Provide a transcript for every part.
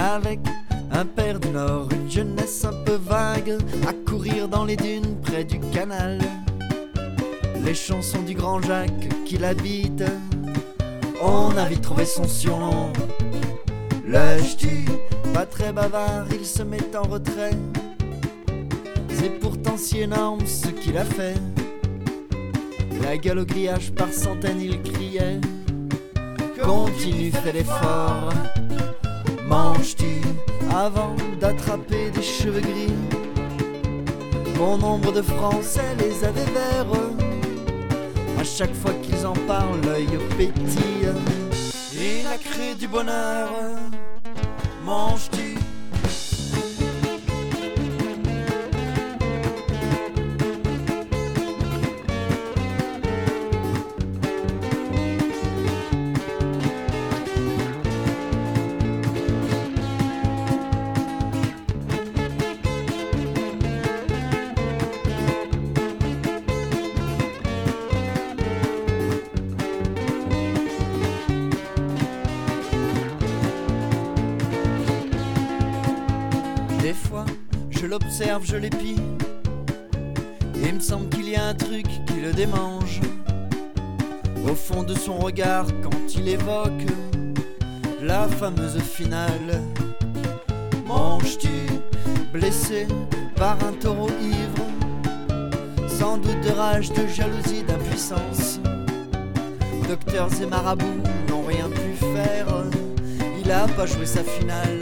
avec un père du Nord, une jeunesse un peu vague, à courir dans les dunes près du canal. Les chansons du grand Jacques qui l'habite, on a vite trouvé son surnom. Le ch'ti, pas très bavard, il se met en retrait. C'est pourtant si énorme ce qu'il a fait. La gueule au grillage par centaines il criait: continue, fais l'effort. Mange-tu avant d'attraper des cheveux gris? Bon nombre de Français les avaient verts. À chaque fois qu'ils en parlent, l'œil pétille. Il a créé du bonheur. Mange-tu? Des fois, je l'observe, je l'épie, et il me semble qu'il y a un truc qui le démange. Au fond de son regard, quand il évoque la fameuse finale. Manges-tu, blessé par un taureau ivre, sans doute de rage, de jalousie, d'impuissance? Docteurs et marabouts n'ont rien pu faire, il a pas joué sa finale.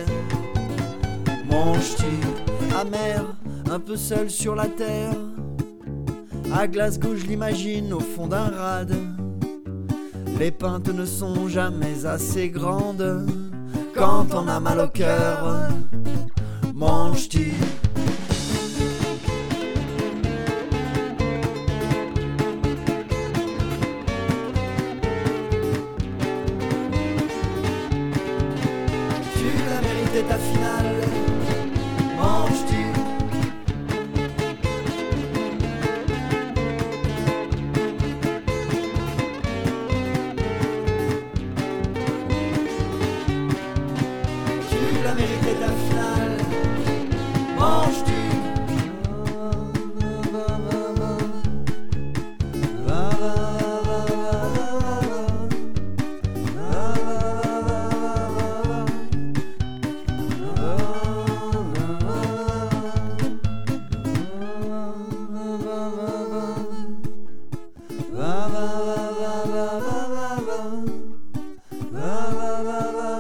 Mange-tu, amer, un peu seul sur la terre? À Glasgow je l'imagine au fond d'un rade. Les pintes ne sont jamais assez grandes quand on a mal au cœur. Mange-tu? Tu l'as mérité ta finale. Manges-tu? Tu l'as mérité ta finale. Manges-tu? Va va va va va va va va va va va va